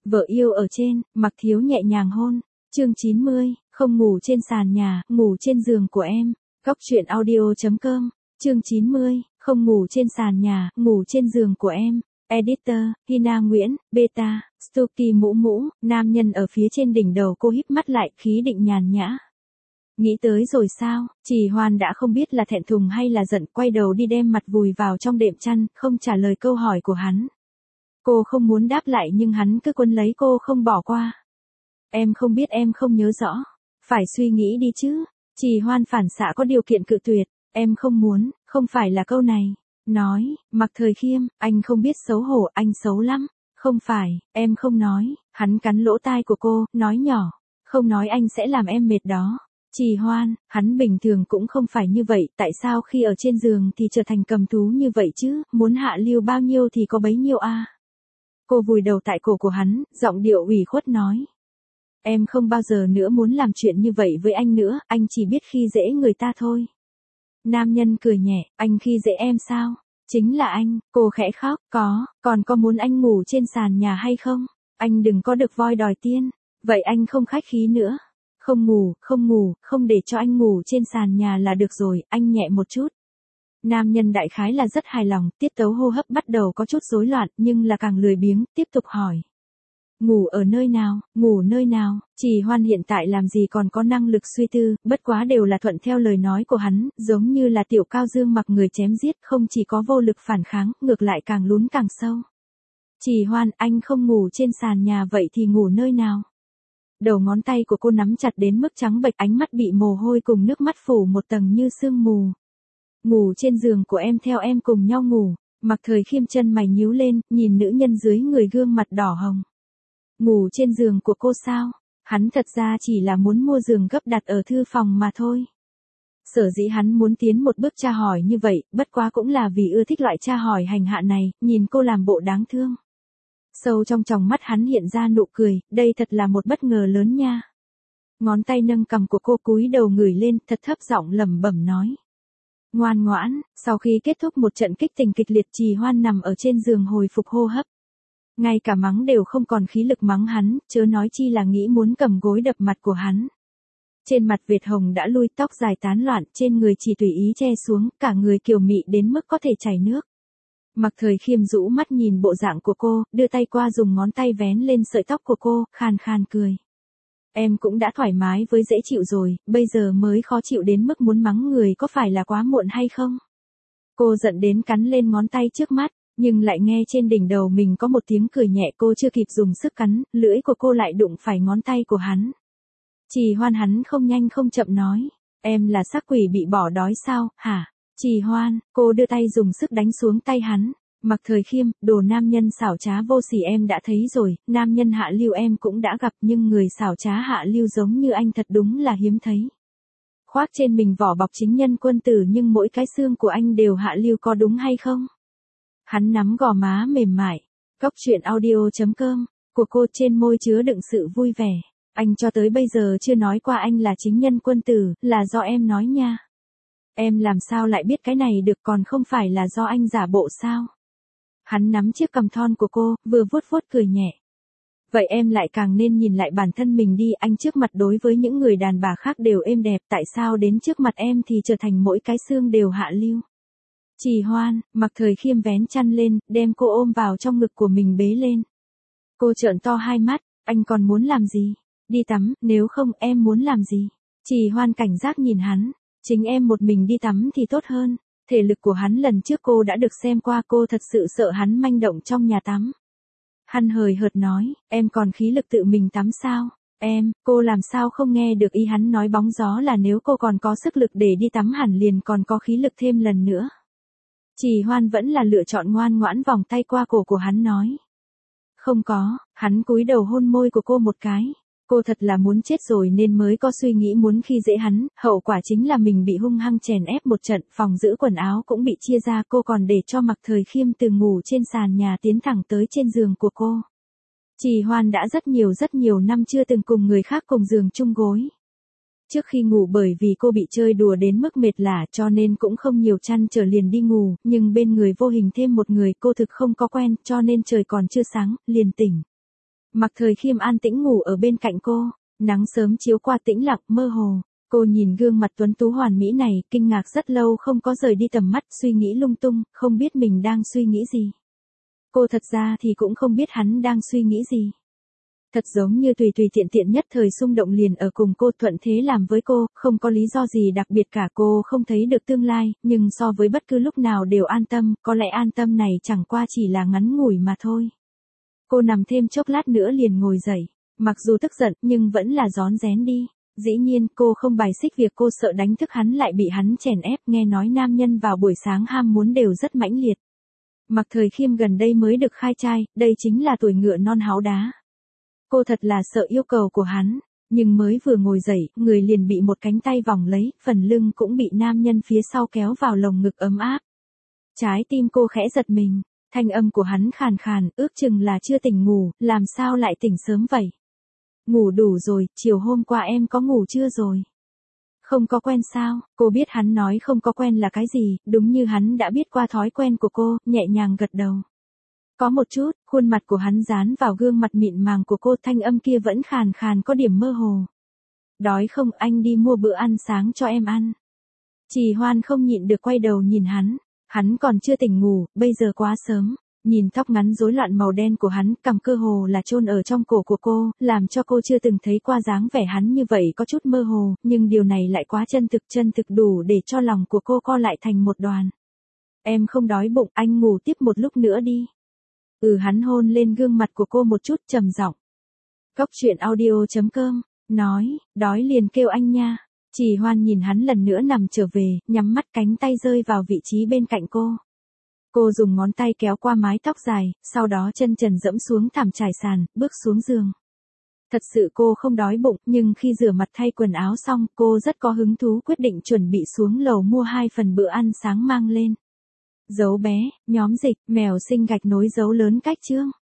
Vợ yêu ở trên, Mặc Thiếu nhẹ nhàng hôn. Chương 90, không ngủ trên sàn nhà, ngủ trên giường của em. Góc truyện audio.com. Chương 90, không ngủ trên sàn nhà, ngủ trên giường của em. Editor, Hina Nguyễn, Beta, Stucky Mũ Mũ, nam nhân ở phía trên đỉnh đầu cô híp mắt lại, khí định nhàn nhã. Nghĩ tới rồi sao? Trì Hoan đã không biết là thẹn thùng hay là giận, quay đầu đi đem mặt vùi vào trong đệm chăn, không trả lời câu hỏi của hắn. Cô không muốn đáp lại nhưng hắn cứ quấn lấy cô không bỏ qua. Em không biết, em không nhớ rõ. Phải suy nghĩ đi chứ. Trì Hoan phản xạ có điều kiện cự tuyệt. Em không muốn, không phải là câu này. Nói, Mặc Thời Khiêm, anh không biết xấu hổ, anh xấu lắm. Không phải, em không nói. Hắn cắn lỗ tai của cô, nói nhỏ. Không nói anh sẽ làm em mệt đó. Trì Hoan, hắn bình thường cũng không phải như vậy, tại sao khi ở trên giường thì trở thành cầm thú như vậy chứ, muốn hạ lưu bao nhiêu thì có bấy nhiêu a. Cô vùi đầu tại cổ của hắn, giọng điệu ủy khuất nói. Em không bao giờ nữa muốn làm chuyện như vậy với anh nữa, anh chỉ biết khi dễ người ta thôi. Nam nhân cười nhẹ, anh khi dễ em sao? Chính là anh, cô khẽ khóc, còn có muốn anh ngủ trên sàn nhà hay không? Anh đừng có được voi đòi tiên, vậy anh không khách khí nữa. Không ngủ, không để cho anh ngủ trên sàn nhà là được rồi, anh nhẹ một chút. Nam nhân đại khái là rất hài lòng, tiết tấu hô hấp bắt đầu có chút rối loạn, nhưng là càng lười biếng, tiếp tục hỏi. Ngủ ở nơi nào, ngủ nơi nào? Trì Hoan hiện tại làm gì còn có năng lực suy tư, bất quá đều là thuận theo lời nói của hắn, giống như là tiểu cao dương mặc người chém giết, không chỉ có vô lực phản kháng, ngược lại càng lún càng sâu. Trì Hoan, anh không ngủ trên sàn nhà vậy thì ngủ nơi nào? Đầu ngón tay của cô nắm chặt đến mức trắng bệch, ánh mắt bị mồ hôi cùng nước mắt phủ một tầng như sương mù. Ngủ trên giường của em, theo em cùng nhau ngủ. Mặc Thời Khiêm chân mày nhíu lên, nhìn nữ nhân dưới người gương mặt đỏ hồng. Ngủ trên giường của cô sao? Hắn thật ra chỉ là muốn mua giường gấp đặt ở thư phòng mà thôi. Sở dĩ hắn muốn tiến một bước tra hỏi như vậy, bất quá cũng là vì ưa thích loại tra hỏi hành hạ này, nhìn cô làm bộ đáng thương. Sâu trong tròng mắt hắn hiện ra nụ cười, đây thật là một bất ngờ lớn nha. Ngón tay nâng cằm của cô, cúi đầu ngửi lên, thật thấp giọng lẩm bẩm nói. Ngoan ngoãn. Sau khi kết thúc một trận kích tình kịch liệt, Trì Hoan nằm ở trên giường hồi phục hô hấp. Ngay cả mắng đều không còn khí lực mắng hắn, chớ nói chi là nghĩ muốn cầm gối đập mặt của hắn. Trên mặt Việt hồng đã lui, tóc dài tán loạn, trên người chỉ tùy ý che xuống, cả người kiều mị đến mức có thể chảy nước. Mặc Thời Khiêm rũ mắt nhìn bộ dạng của cô, đưa tay qua dùng ngón tay vén lên sợi tóc của cô, khàn khàn cười. Em cũng đã thoải mái với dễ chịu rồi, bây giờ mới khó chịu đến mức muốn mắng người, có phải là quá muộn hay không? Cô giận đến cắn lên ngón tay trước mắt, nhưng lại nghe trên đỉnh đầu mình có một tiếng cười nhẹ, cô chưa kịp dùng sức cắn, lưỡi của cô lại đụng phải ngón tay của hắn. Trì Hoan, hắn không nhanh không chậm nói. Em là xác quỷ bị bỏ đói sao, hả? Trì Hoan, cô đưa tay dùng sức đánh xuống tay hắn. Mặc Thời Khiêm, đồ nam nhân xảo trá vô sỉ em đã thấy rồi, nam nhân hạ lưu em cũng đã gặp, nhưng người xảo trá hạ lưu giống như anh thật đúng là hiếm thấy. Khoác trên mình vỏ bọc chính nhân quân tử nhưng mỗi cái xương của anh đều hạ lưu, có đúng hay không? Hắn nắm gò má mềm mại. Góc truyện audio.com, của cô trên môi chứa đựng sự vui vẻ. Anh cho tới bây giờ chưa nói qua anh là chính nhân quân tử, là do em nói nha. Em làm sao lại biết cái này được, còn không phải là do anh giả bộ sao? Hắn nắm chiếc cằm thon của cô, vừa vuốt vuốt cười nhẹ. Vậy em lại càng nên nhìn lại bản thân mình đi, anh trước mặt đối với những người đàn bà khác đều êm đẹp, tại sao đến trước mặt em thì trở thành mỗi cái xương đều hạ lưu? Trì Hoan, Mặc Thời Khiêm vén chăn lên, đem cô ôm vào trong ngực của mình bế lên. Cô trợn to hai mắt, anh còn muốn làm gì? Đi tắm, nếu không em muốn làm gì? Trì Hoan cảnh giác nhìn hắn, chính em một mình đi tắm thì tốt hơn. Thể lực của hắn lần trước cô đã được xem qua, cô thật sự sợ hắn manh động trong nhà tắm. Hắn hời hợt nói, em còn khí lực tự mình tắm sao? Cô làm sao không nghe được ý hắn nói bóng gió là nếu cô còn có sức lực để đi tắm hẳn liền còn có khí lực thêm lần nữa. Trì Hoan vẫn là lựa chọn ngoan ngoãn vòng tay qua cổ của hắn nói. Không có, hắn cúi đầu hôn môi của cô một cái. Cô thật là muốn chết rồi nên mới có suy nghĩ muốn khi dễ hắn, hậu quả chính là mình bị hung hăng chèn ép một trận, phòng giữ quần áo cũng bị chia ra, cô còn để cho Mặc Thời Khiêm từ ngủ trên sàn nhà tiến thẳng tới trên giường của cô. Trì Hoan đã rất nhiều năm chưa từng cùng người khác cùng giường chung gối. Trước khi ngủ bởi vì cô bị chơi đùa đến mức mệt lả cho nên cũng không nhiều chăn trở liền đi ngủ, nhưng bên người vô hình thêm một người cô thực không có quen cho nên trời còn chưa sáng, liền tỉnh. Mặc Thời Khiêm an tĩnh ngủ ở bên cạnh cô, nắng sớm chiếu qua tĩnh lặng mơ hồ. Cô nhìn gương mặt tuấn tú hoàn mỹ này, kinh ngạc rất lâu không có rời đi tầm mắt, suy nghĩ lung tung, không biết mình đang suy nghĩ gì. Cô thật ra thì cũng không biết hắn đang suy nghĩ gì. Thật giống như tùy tùy tiện tiện nhất thời xung động liền ở cùng cô, thuận thế làm với cô, không có lý do gì đặc biệt cả. Cô không thấy được tương lai, nhưng so với bất cứ lúc nào đều an tâm, có lẽ an tâm này chẳng qua chỉ là ngắn ngủi mà thôi. Cô nằm thêm chốc lát nữa liền ngồi dậy, mặc dù tức giận nhưng vẫn là rón rén đi. Dĩ nhiên cô không bài xích việc cô sợ đánh thức hắn lại bị hắn chèn ép, nghe nói nam nhân vào buổi sáng ham muốn đều rất mãnh liệt. Mặc Thời Khiêm gần đây mới được khai trai, đây chính là tuổi ngựa non háo đá. Cô thật là sợ yêu cầu của hắn, nhưng mới vừa ngồi dậy, người liền bị một cánh tay vòng lấy, phần lưng cũng bị nam nhân phía sau kéo vào lồng ngực ấm áp. Trái tim cô khẽ giật mình, thanh âm của hắn khàn khàn, ước chừng là chưa tỉnh ngủ, làm sao lại tỉnh sớm vậy? Ngủ đủ rồi, chiều hôm qua em có ngủ chưa rồi? Không có quen sao? Cô biết hắn nói không có quen là cái gì, đúng như hắn đã biết qua thói quen của cô, nhẹ nhàng gật đầu. Có một chút, khuôn mặt của hắn dán vào gương mặt mịn màng của cô, thanh âm kia vẫn khàn khàn có điểm mơ hồ. Đói không, anh đi mua bữa ăn sáng cho em ăn. Trì Hoan không nhịn được quay đầu nhìn hắn còn chưa tỉnh ngủ, bây giờ quá sớm. Nhìn tóc ngắn rối loạn màu đen của hắn, cằm cơ hồ là chôn ở trong cổ của cô, làm cho cô chưa từng thấy qua dáng vẻ hắn như vậy, có chút mơ hồ, nhưng điều này lại quá chân thực đủ để cho lòng của cô co lại thành một đoàn. Em không đói bụng, anh ngủ tiếp một lúc nữa đi. Hắn hôn lên gương mặt của cô một chút, trầm giọng. Cốc truyện audio.com, nói, đói liền kêu anh nha. Trì Hoan nhìn hắn lần nữa nằm trở về, nhắm mắt, cánh tay rơi vào vị trí bên cạnh cô. Cô dùng ngón tay kéo qua mái tóc dài, sau đó chân trần dẫm xuống thảm trải sàn, bước xuống giường. Thật sự cô không đói bụng, nhưng khi rửa mặt thay quần áo xong, cô rất có hứng thú, quyết định chuẩn bị xuống lầu mua 2 phần bữa ăn sáng mang lên. Dấu bé, nhóm dịch, mèo sinh gạch nối dấu lớn cách chương.